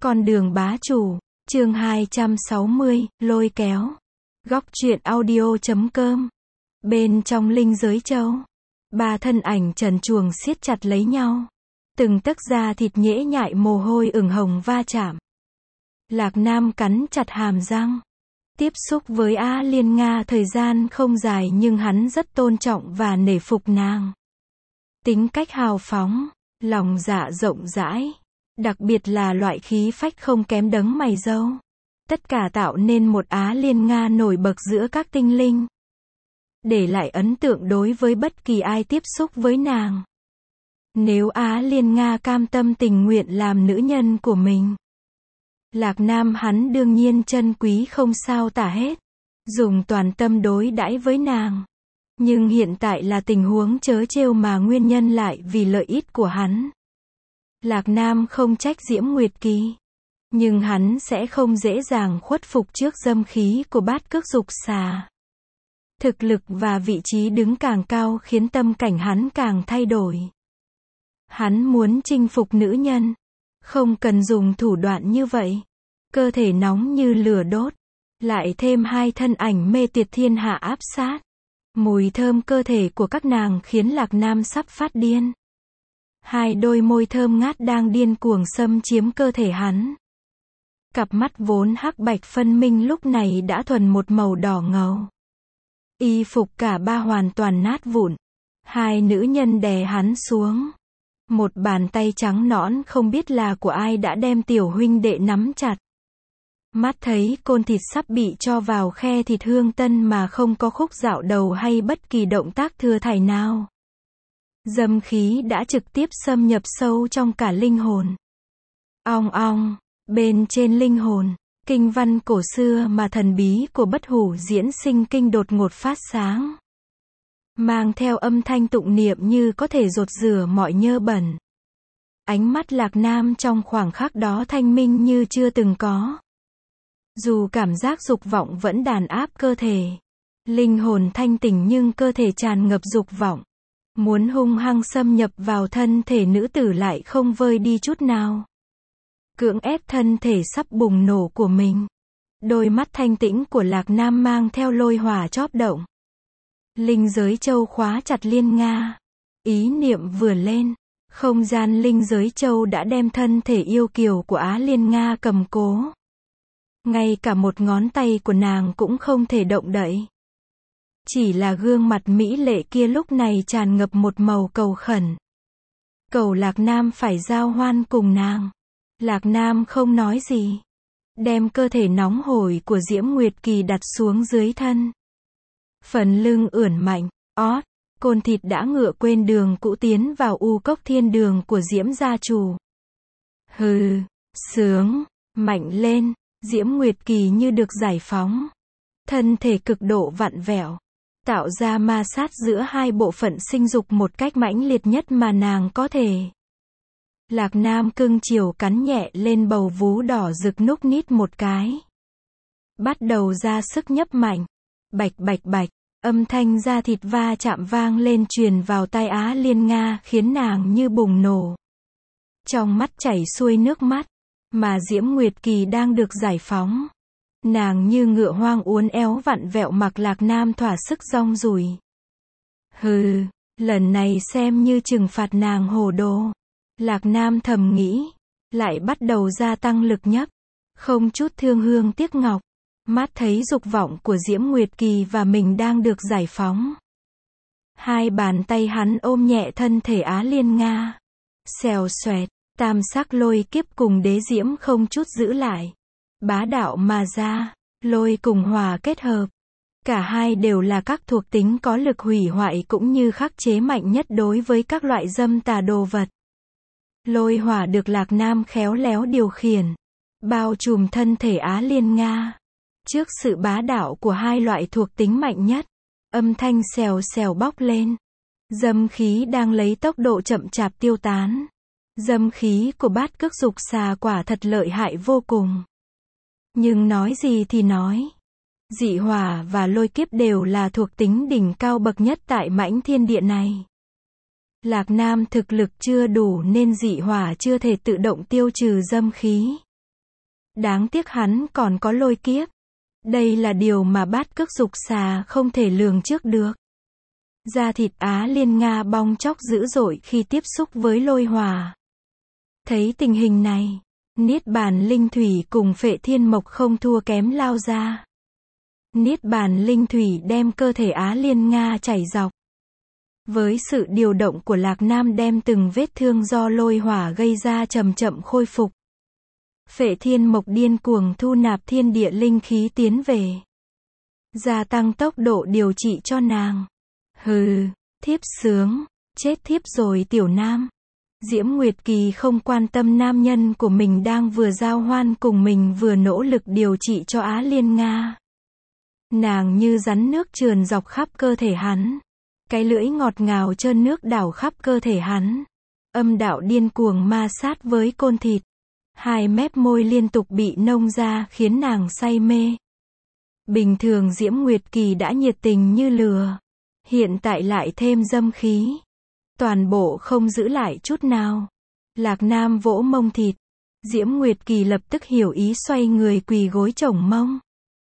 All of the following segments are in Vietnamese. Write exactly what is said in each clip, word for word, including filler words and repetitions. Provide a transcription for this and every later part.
Con đường bá chủ, chương hai trăm sáu mươi, lôi kéo. Góc truyện audio chấm com. Bên trong linh giới châu, ba thân ảnh trần truồng siết chặt lấy nhau. Từng tấc da thịt nhễ nhại mồ hôi ửng hồng va chạm. Lạc Nam cắn chặt hàm răng. Tiếp xúc với Á Liên Nga thời gian không dài nhưng hắn rất tôn trọng và nể phục nàng. Tính cách hào phóng, lòng dạ rộng rãi. Đặc biệt là loại khí phách không kém đấng mày râu. Tất cả tạo nên một Á Liên Nga nổi bật giữa các tinh linh. Để lại ấn tượng đối với bất kỳ ai tiếp xúc với nàng. Nếu Á Liên Nga cam tâm tình nguyện làm nữ nhân của mình, Lạc Nam hắn đương nhiên trân quý không sao tả hết. Dùng toàn tâm đối đãi với nàng. Nhưng hiện tại là tình huống trớ trêu mà nguyên nhân lại vì lợi ích của hắn. Lạc Nam không trách Diễm Nguyệt Kỳ. Nhưng hắn sẽ không dễ dàng khuất phục trước dâm khí của bát cước dục xà. Thực lực và vị trí đứng càng cao khiến tâm cảnh hắn càng thay đổi. Hắn muốn chinh phục nữ nhân. Không cần dùng thủ đoạn như vậy. Cơ thể nóng như lửa đốt. Lại thêm hai thân ảnh mê tiệt thiên hạ áp sát. Mùi thơm cơ thể của các nàng khiến Lạc Nam sắp phát điên. Hai đôi môi thơm ngát đang điên cuồng xâm chiếm cơ thể hắn. Cặp mắt vốn hắc bạch phân minh lúc này đã thuần một màu đỏ ngầu. Y phục cả ba hoàn toàn nát vụn. Hai nữ nhân đè hắn xuống. Một bàn tay trắng nõn không biết là của ai đã đem tiểu huynh đệ nắm chặt. Mắt thấy côn thịt sắp bị cho vào khe thịt hương tân mà không có khúc dạo đầu hay bất kỳ động tác thừa thải nào. Dâm khí đã trực tiếp xâm nhập sâu trong cả linh hồn. Ong ong, bên trên linh hồn, kinh văn cổ xưa mà thần bí của bất hủ diễn sinh kinh đột ngột phát sáng. Mang theo âm thanh tụng niệm như có thể dột rửa mọi nhơ bẩn. Ánh mắt Lạc Nam trong khoảng khắc đó thanh minh như chưa từng có. Dù cảm giác dục vọng vẫn đàn áp cơ thể. Linh hồn thanh tỉnh nhưng cơ thể tràn ngập dục vọng. Muốn hung hăng xâm nhập vào thân thể nữ tử lại không vơi đi chút nào. Cưỡng ép thân thể sắp bùng nổ của mình. Đôi mắt thanh tĩnh của Lạc Nam mang theo lôi hỏa chóp động. Linh giới châu khóa chặt Liên Nga. Ý niệm vừa lên. Không gian linh giới châu đã đem thân thể yêu kiều của Á Liên Nga cầm cố. Ngay cả một ngón tay của nàng cũng không thể động đậy. Chỉ là gương mặt mỹ lệ kia lúc này tràn ngập một màu cầu khẩn. Cầu Lạc Nam phải giao hoan cùng nàng. Lạc Nam không nói gì. Đem cơ thể nóng hổi của Diễm Nguyệt Kỳ đặt xuống dưới thân. Phần lưng ưỡn mạnh, ót, côn thịt đã ngựa quên đường cũ tiến vào u cốc thiên đường của Diễm gia chủ. Hừ, sướng, mạnh lên, Diễm Nguyệt Kỳ như được giải phóng. Thân thể cực độ vặn vẹo. Tạo ra ma sát giữa hai bộ phận sinh dục một cách mãnh liệt nhất mà nàng có thể. Lạc Nam cưng chiều cắn nhẹ lên bầu vú đỏ rực núc nít một cái. Bắt đầu ra sức nhấp mạnh. Bạch bạch bạch, âm thanh da thịt va chạm vang lên truyền vào tai Á Liên Nga khiến nàng như bùng nổ. Trong mắt chảy xuôi nước mắt, mà Diễm Nguyệt Kỳ đang được giải phóng. Nàng như ngựa hoang uốn éo vặn vẹo mặc Lạc Nam thỏa sức rong ruổi. Hừ, lần này xem như trừng phạt nàng hồ đồ. Lạc Nam thầm nghĩ, lại bắt đầu gia tăng lực nhấp, không chút thương hương tiếc ngọc. Mắt thấy dục vọng của Diễm Nguyệt Kỳ và mình đang được giải phóng. Hai bàn tay hắn ôm nhẹ thân thể Á Liên Nga. Xèo xoẹt, tam sắc lôi kiếp cùng đế diễm không chút giữ lại. Bá đạo mà ra, lôi cùng hòa kết hợp. Cả hai đều là các thuộc tính có lực hủy hoại cũng như khắc chế mạnh nhất đối với các loại dâm tà đồ vật. Lôi hỏa được Lạc Nam khéo léo điều khiển. Bao trùm thân thể Á Liên Nga. Trước sự bá đạo của hai loại thuộc tính mạnh nhất. Âm thanh xèo xèo bóc lên. Dâm khí đang lấy tốc độ chậm chạp tiêu tán. Dâm khí của bát cước dục xà quả thật lợi hại vô cùng. Nhưng nói gì thì nói. Dị hỏa và lôi kiếp đều là thuộc tính đỉnh cao bậc nhất tại mãnh thiên địa này. Lạc Nam thực lực chưa đủ nên dị hỏa chưa thể tự động tiêu trừ dâm khí. Đáng tiếc hắn còn có lôi kiếp. Đây là điều mà bát cước dục xà không thể lường trước được. Da thịt Á Liên Nga bong chóc dữ dội khi tiếp xúc với lôi hỏa. Thấy tình hình này, Niết Bàn Linh Thủy cùng Phệ Thiên Mộc không thua kém lao ra. Niết Bàn Linh Thủy đem cơ thể Á Liên Nga chảy dọc. Với sự điều động của Lạc Nam đem từng vết thương do lôi hỏa gây ra chậm chậm khôi phục. Phệ Thiên Mộc điên cuồng thu nạp thiên địa linh khí tiến về. Gia tăng tốc độ điều trị cho nàng. Hừ, thiếp sướng, chết thiếp rồi tiểu nam. Diễm Nguyệt Kỳ không quan tâm nam nhân của mình đang vừa giao hoan cùng mình vừa nỗ lực điều trị cho Á Liên Nga. Nàng như rắn nước trườn dọc khắp cơ thể hắn. Cái lưỡi ngọt ngào trơn nước đảo khắp cơ thể hắn. Âm đạo điên cuồng ma sát với côn thịt. Hai mép môi liên tục bị nông ra khiến nàng say mê. Bình thường Diễm Nguyệt Kỳ đã nhiệt tình như lửa. Hiện tại lại thêm dâm khí. Toàn bộ không giữ lại chút nào. Lạc Nam vỗ mông thịt. Diễm Nguyệt Kỳ lập tức hiểu ý xoay người quỳ gối chổng mông.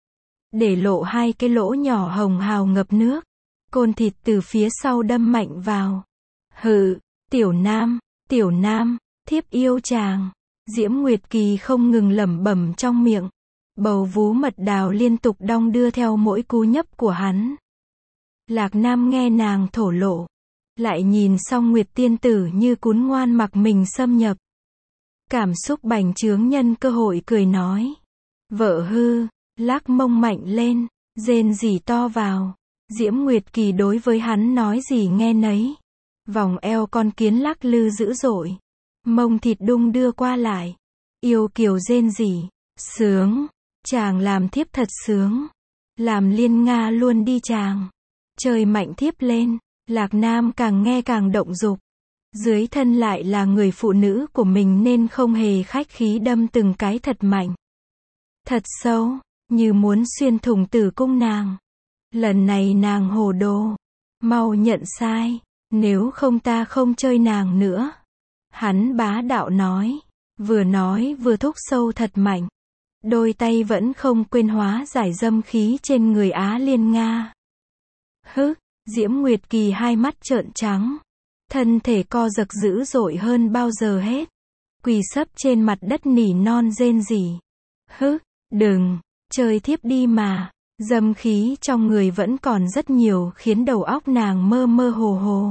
Để lộ hai cái lỗ nhỏ hồng hào ngập nước. Côn thịt từ phía sau đâm mạnh vào. Hừ, tiểu nam, tiểu nam, thiếp yêu chàng. Diễm Nguyệt Kỳ không ngừng lẩm bẩm trong miệng. Bầu vú mật đào liên tục đong đưa theo mỗi cú nhấp của hắn. Lạc Nam nghe nàng thổ lộ. Lại nhìn xong Nguyệt Tiên Tử như cún ngoan mặc mình xâm nhập. Cảm xúc bành trướng nhân cơ hội cười nói. Vợ hư, lắc mông mạnh lên, rên rỉ to vào. Diễm Nguyệt Kỳ đối với hắn nói gì nghe nấy. Vòng eo con kiến lắc lư dữ dội. Mông thịt đung đưa qua lại. Yêu kiều rên rỉ. Sướng. Chàng làm thiếp thật sướng. Làm Liên Nga luôn đi chàng. Chơi mạnh thiếp lên. Lạc Nam càng nghe càng động dục. Dưới thân lại là người phụ nữ của mình nên không hề khách khí đâm từng cái thật mạnh. Thật sâu. Như muốn xuyên thủng tử cung nàng. Lần này nàng hồ đồ. Mau nhận sai. Nếu không ta không chơi nàng nữa. Hắn bá đạo nói. Vừa nói vừa thúc sâu thật mạnh. Đôi tay vẫn không quên hóa giải dâm khí trên người Á Liên Nga. Hứ, Diễm Nguyệt Kỳ hai mắt trợn trắng. Thân thể co giật dữ dội hơn bao giờ hết. Quỳ sấp trên mặt đất nỉ non rên rỉ. Hứ, đừng, chơi thiếp đi mà. Dâm khí trong người vẫn còn rất nhiều khiến đầu óc nàng mơ mơ hồ hồ.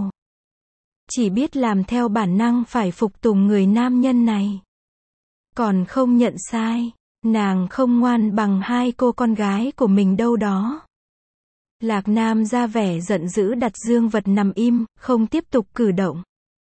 Chỉ biết làm theo bản năng phải phục tùng người nam nhân này. Còn không nhận sai, nàng không ngoan bằng hai cô con gái của mình đâu đó. Lạc Nam ra vẻ giận dữ đặt dương vật nằm im, không tiếp tục cử động.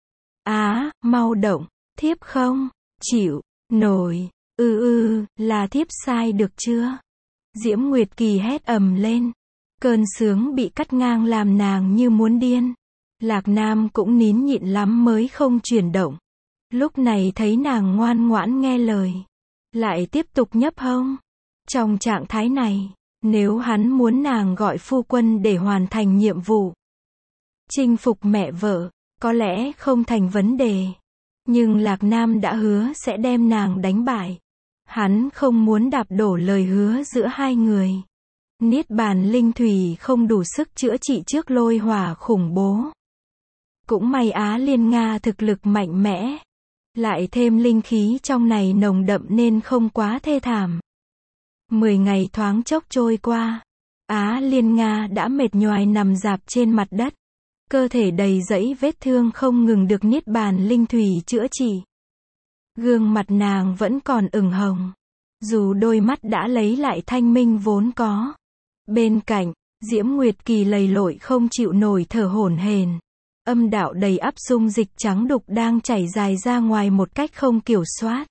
Á, mau động, thiếp không, chịu, nổi, ư ư, là thiếp sai được chưa? Diễm Nguyệt Kỳ hét ầm lên. Cơn sướng bị cắt ngang làm nàng như muốn điên. Lạc Nam cũng nín nhịn lắm mới không chuyển động. Lúc này thấy nàng ngoan ngoãn nghe lời. Lại tiếp tục nhấp hông. Trong trạng thái này, nếu hắn muốn nàng gọi phu quân để hoàn thành nhiệm vụ. Chinh phục mẹ vợ, có lẽ không thành vấn đề. Nhưng Lạc Nam đã hứa sẽ đem nàng đánh bại. Hắn không muốn đạp đổ lời hứa giữa hai người. Niết Bàn Linh Thủy không đủ sức chữa trị trước lôi hỏa khủng bố. Cũng may Á Liên Nga thực lực mạnh mẽ. Lại thêm linh khí trong này nồng đậm nên không quá thê thảm. Mười ngày thoáng chốc trôi qua. Á Liên Nga đã mệt nhoài nằm rạp trên mặt đất. Cơ thể đầy dẫy vết thương không ngừng được Niết Bàn Linh Thủy chữa trị. Gương mặt nàng vẫn còn ửng hồng. Dù đôi mắt đã lấy lại thanh minh vốn có. Bên cạnh, Diễm Nguyệt Kỳ lầy lội không chịu nổi thở hổn hển. Âm đạo đầy ắp dung dịch trắng đục đang chảy dài ra ngoài một cách không kiểm soát.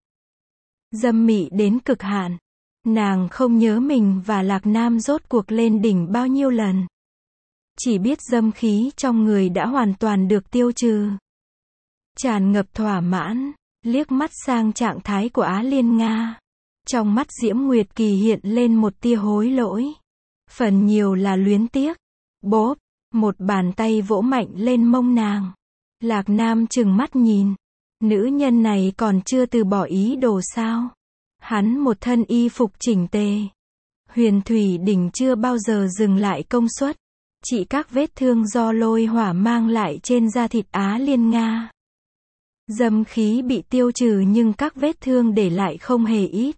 Dâm mị đến cực hạn. Nàng không nhớ mình và Lạc Nam rốt cuộc lên đỉnh bao nhiêu lần. Chỉ biết dâm khí trong người đã hoàn toàn được tiêu trừ. Tràn ngập thỏa mãn, liếc mắt sang trạng thái của Á Liên Nga. Trong mắt Diễm Nguyệt Kỳ hiện lên một tia hối lỗi. Phần nhiều là luyến tiếc. Bốp, một bàn tay vỗ mạnh lên mông nàng. Lạc Nam trừng mắt nhìn. Nữ nhân này còn chưa từ bỏ ý đồ sao? Hắn một thân y phục chỉnh tề. Huyền Thủy Đỉnh chưa bao giờ dừng lại công suất trị các vết thương do lôi hỏa mang lại trên da thịt Á Liên Nga. Dâm khí bị tiêu trừ nhưng các vết thương để lại không hề ít.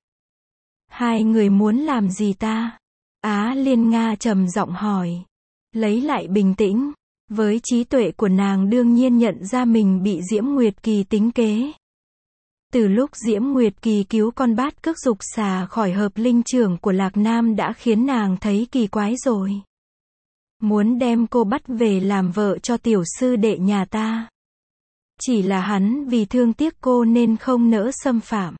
Hai người muốn làm gì ta? Á Liên Nga trầm giọng hỏi. Lấy lại bình tĩnh. Với trí tuệ của nàng đương nhiên nhận ra mình bị Diễm Nguyệt Kỳ tính kế. Từ lúc Diễm Nguyệt Kỳ cứu con bát cước dục xà khỏi hợp linh trưởng của Lạc Nam đã khiến nàng thấy kỳ quái rồi. Muốn đem cô bắt về làm vợ cho tiểu sư đệ nhà ta. Chỉ là hắn vì thương tiếc cô nên không nỡ xâm phạm.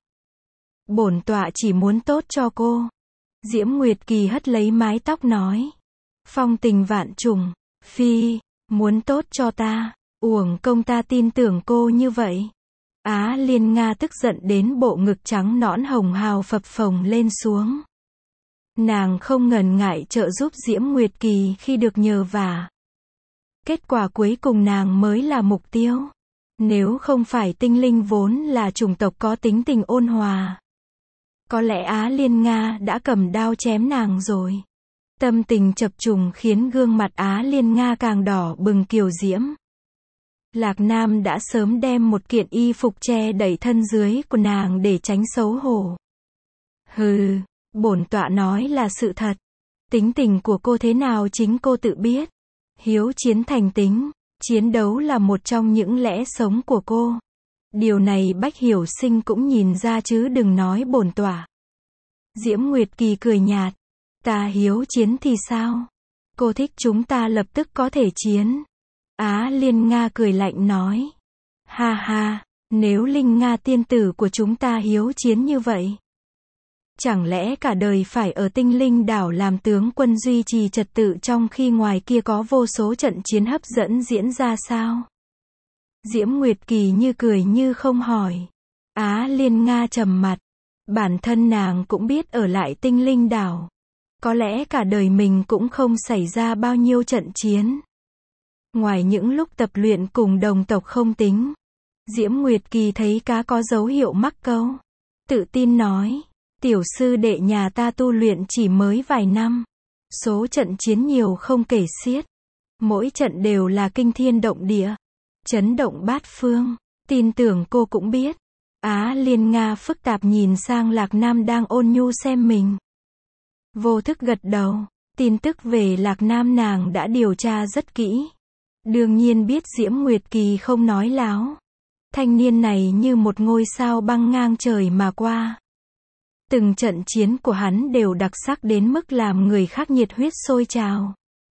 Bổn tọa chỉ muốn tốt cho cô. Diễm Nguyệt Kỳ hất lấy mái tóc nói. Phong tình vạn trùng. Phi, muốn tốt cho ta. Uổng công ta tin tưởng cô như vậy. Á Liên Nga tức giận đến bộ ngực trắng nõn hồng hào phập phồng lên xuống. Nàng không ngần ngại trợ giúp Diễm Nguyệt Kỳ khi được nhờ vả. Kết quả cuối cùng nàng mới là mục tiêu. Nếu không phải tinh linh vốn là chủng tộc có tính tình ôn hòa, có lẽ Á Liên Nga đã cầm đao chém nàng rồi. Tâm tình chập trùng khiến gương mặt Á Liên Nga càng đỏ bừng kiều diễm. Lạc Nam đã sớm đem một kiện y phục che đẩy thân dưới của nàng để tránh xấu hổ. Hừ, bổn tọa nói là sự thật. Tính tình của cô thế nào chính cô tự biết. Hiếu chiến thành tính, chiến đấu là một trong những lẽ sống của cô. Điều này Bách Hiểu Sinh cũng nhìn ra chứ đừng nói bổn tọa. Diễm Nguyệt Kỳ cười nhạt. Ta hiếu chiến thì sao? Cô thích chúng ta lập tức có thể chiến. Á Liên Nga cười lạnh nói. Ha ha, nếu Linh Nga tiên tử của chúng ta hiếu chiến như vậy, chẳng lẽ cả đời phải ở Tinh Linh đảo làm tướng quân duy trì trật tự trong khi ngoài kia có vô số trận chiến hấp dẫn diễn ra sao? Diễm Nguyệt Kỳ như cười như không hỏi. Á Liên Nga trầm mặt. Bản thân nàng cũng biết ở lại Tinh Linh đảo. Có lẽ cả đời mình cũng không xảy ra bao nhiêu trận chiến. Ngoài những lúc tập luyện cùng đồng tộc không tính. Diễm Nguyệt Kỳ thấy cá có dấu hiệu mắc câu. Tự tin nói. Tiểu sư đệ nhà ta tu luyện chỉ mới vài năm. Số trận chiến nhiều không kể xiết. Mỗi trận đều là kinh thiên động địa. Chấn động bát phương. Tin tưởng cô cũng biết. Á Liên Nga phức tạp nhìn sang Lạc Nam đang ôn nhu xem mình. Vô thức gật đầu. Tin tức về Lạc Nam nàng đã điều tra rất kỹ. Đương nhiên biết Diễm Nguyệt Kỳ không nói láo. Thanh niên này như một ngôi sao băng ngang trời mà qua. Từng trận chiến của hắn đều đặc sắc đến mức làm người khác nhiệt huyết sôi trào.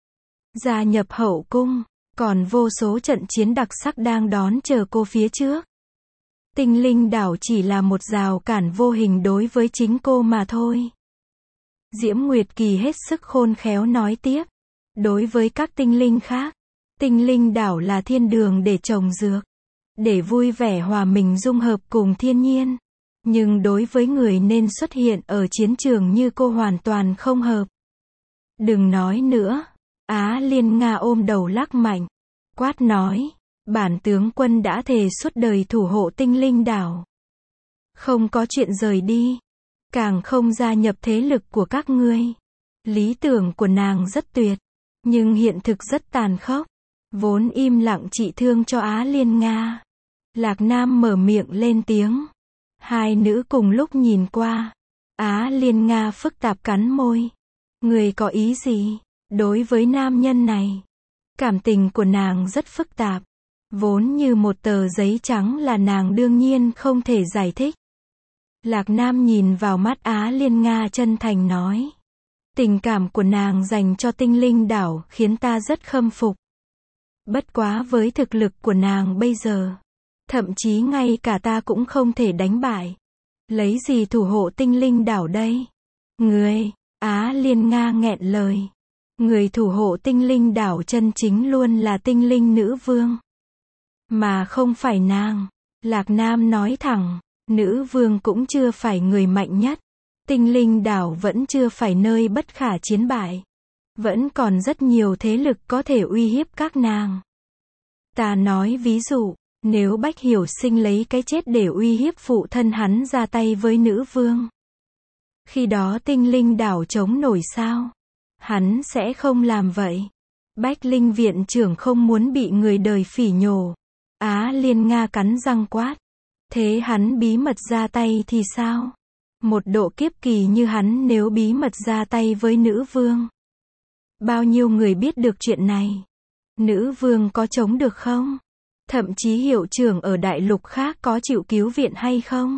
Gia nhập hậu cung, còn vô số trận chiến đặc sắc đang đón chờ cô phía trước. Tinh Linh đảo chỉ là một rào cản vô hình đối với chính cô mà thôi. Diễm Nguyệt Kỳ hết sức khôn khéo nói tiếp. Đối với các tinh linh khác, Tinh Linh đảo là thiên đường để trồng dược, để vui vẻ hòa mình dung hợp cùng thiên nhiên. Nhưng đối với người nên xuất hiện ở chiến trường như cô hoàn toàn không hợp. Đừng nói nữa. Á Liên Nga ôm đầu lắc mạnh. Quát nói. Bản tướng quân đã thề suốt đời thủ hộ Tinh Linh đảo. Không có chuyện rời đi. Càng không gia nhập thế lực của các ngươi. Lý tưởng của nàng rất tuyệt. Nhưng hiện thực rất tàn khốc. Vốn im lặng trị thương cho Á Liên Nga. Lạc Nam mở miệng lên tiếng. Hai nữ cùng lúc nhìn qua. Á Liên Nga phức tạp cắn môi. Người có ý gì? Đối với nam nhân này, cảm tình của nàng rất phức tạp. Vốn như một tờ giấy trắng là nàng đương nhiên không thể giải thích. Lạc Nam nhìn vào mắt Á Liên Nga chân thành nói. Tình cảm của nàng dành cho Tinh Linh đảo khiến ta rất khâm phục. Bất quá với thực lực của nàng bây giờ, thậm chí ngay cả ta cũng không thể đánh bại. Lấy gì thủ hộ Tinh Linh đảo đây? Người, Á Liên Nga nghẹn lời. Người thủ hộ Tinh Linh đảo chân chính luôn là Tinh Linh nữ vương. Mà không phải nàng. Lạc Nam nói thẳng, nữ vương cũng chưa phải người mạnh nhất. Tinh Linh đảo vẫn chưa phải nơi bất khả chiến bại. Vẫn còn rất nhiều thế lực có thể uy hiếp các nàng. Ta nói ví dụ, nếu Bách Hiểu Sinh lấy cái chết để uy hiếp phụ thân hắn ra tay với nữ vương, Khi đó tinh linh đảo chống nổi sao? Hắn sẽ không làm vậy. Bách Linh viện trưởng không muốn bị người đời phỉ nhổ. Á Liên Nga cắn răng quát. Thế hắn bí mật ra tay thì sao? Một độ kiếp kỳ như hắn nếu bí mật ra tay với nữ vương. Bao nhiêu người biết được chuyện này? Nữ vương có chống được không? Thậm chí hiệu trưởng ở đại lục khác có chịu cứu viện hay không?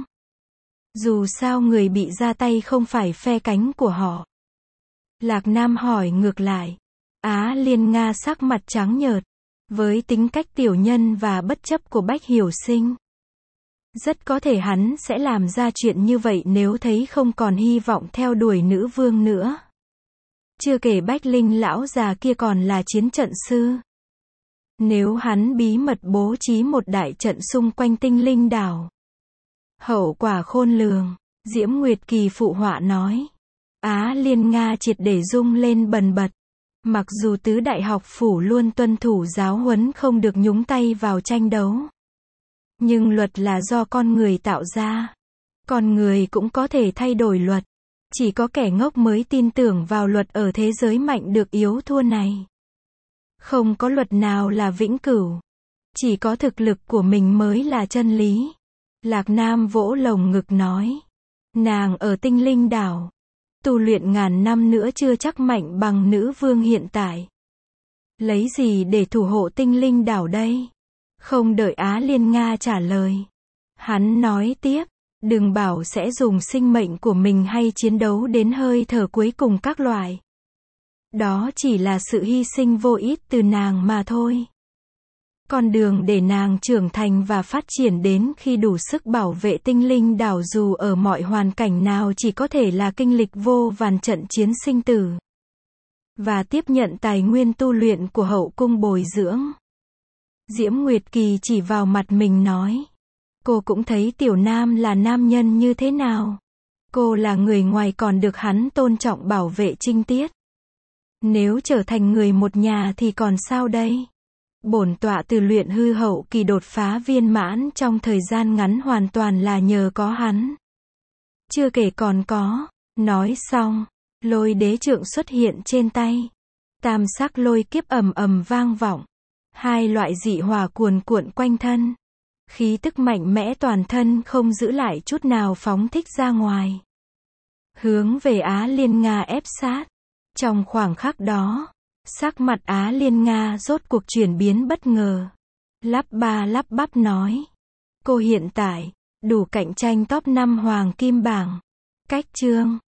Dù sao người bị ra tay không phải phe cánh của họ. Lạc Nam hỏi ngược lại. Á Liên Nga sắc mặt trắng nhợt. Với tính cách tiểu nhân và bất chấp của Bách Hiểu Sinh. Rất có thể hắn sẽ làm ra chuyện như vậy nếu thấy không còn hy vọng theo đuổi nữ vương nữa. Chưa kể Bách Linh lão già kia còn là chiến trận sư. Nếu hắn bí mật bố trí một đại trận xung quanh tinh linh đảo. Hậu quả khôn lường, Diễm Nguyệt Kỳ phụ họa nói. Á Liên Nga triệt để rung lên bần bật. Mặc dù tứ đại học phủ luôn tuân thủ giáo huấn không được nhúng tay vào tranh đấu. Nhưng luật là do con người tạo ra. Con người cũng có thể thay đổi luật. Chỉ có kẻ ngốc mới tin tưởng vào luật ở thế giới mạnh được yếu thua này. Không có luật nào là vĩnh cửu. Chỉ có thực lực của mình mới là chân lý. Lạc Nam vỗ lồng ngực nói. Nàng ở tinh linh đảo. Tu luyện ngàn năm nữa chưa chắc mạnh bằng nữ vương hiện tại. Lấy gì để thủ hộ tinh linh đảo đây? Không đợi Á Liên Nga trả lời. Hắn nói tiếp. Đừng bảo sẽ dùng sinh mệnh của mình hay chiến đấu đến hơi thở cuối cùng các loại. Đó chỉ là sự hy sinh vô ích từ nàng mà thôi. Con đường để nàng trưởng thành và phát triển đến khi đủ sức bảo vệ tinh linh đảo dù ở mọi hoàn cảnh nào chỉ có thể là kinh lịch vô vàn trận chiến sinh tử. Và tiếp nhận tài nguyên tu luyện của hậu cung bồi dưỡng. Diễm Nguyệt Kỳ chỉ vào mặt mình nói. Cô cũng thấy Tiểu Nam là nam nhân như thế nào. Cô là người ngoài còn được hắn tôn trọng bảo vệ trinh tiết. Nếu trở thành người một nhà thì còn sao đây? Bổn tọa từ luyện hư hậu kỳ đột phá viên mãn trong thời gian ngắn hoàn toàn là nhờ có hắn. Chưa kể còn có. Nói xong, lôi đế trượng xuất hiện trên tay. Tam sắc lôi kiếp ầm ầm vang vọng. Hai loại dị hỏa cuồn cuộn quanh thân. Khí tức mạnh mẽ toàn thân không giữ lại chút nào phóng thích ra ngoài. Hướng về Á Liên Nga ép sát. Trong khoảng khắc đó, sắc mặt Á Liên Nga rốt cuộc chuyển biến bất ngờ. Lắp ba lắp bắp nói. Cô hiện tại, đủ cạnh tranh top năm hoàng kim bảng. Cách chương.